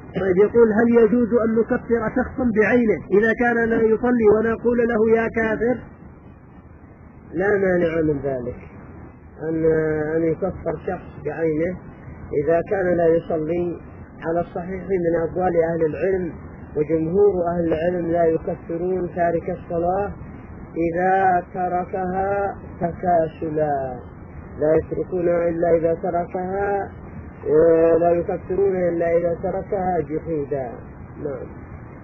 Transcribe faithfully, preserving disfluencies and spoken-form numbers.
طيب يقول هل يجوز أن نكفر شخصا بعينه إذا كان لا يصلي ونقول له يا كافر؟ لا مانع من ذلك أن أن يكفر شخص بعينه إذا كان لا يصلي. على الصحيح من أقوال أهل العلم وجمهور أهل العلم لا يكفرون تارك الصلاة إذا تركها تكاسلا، لا يتركونها إلا إذا تركها، لا يكفرون إلا إذا تركها جحودا. نعم.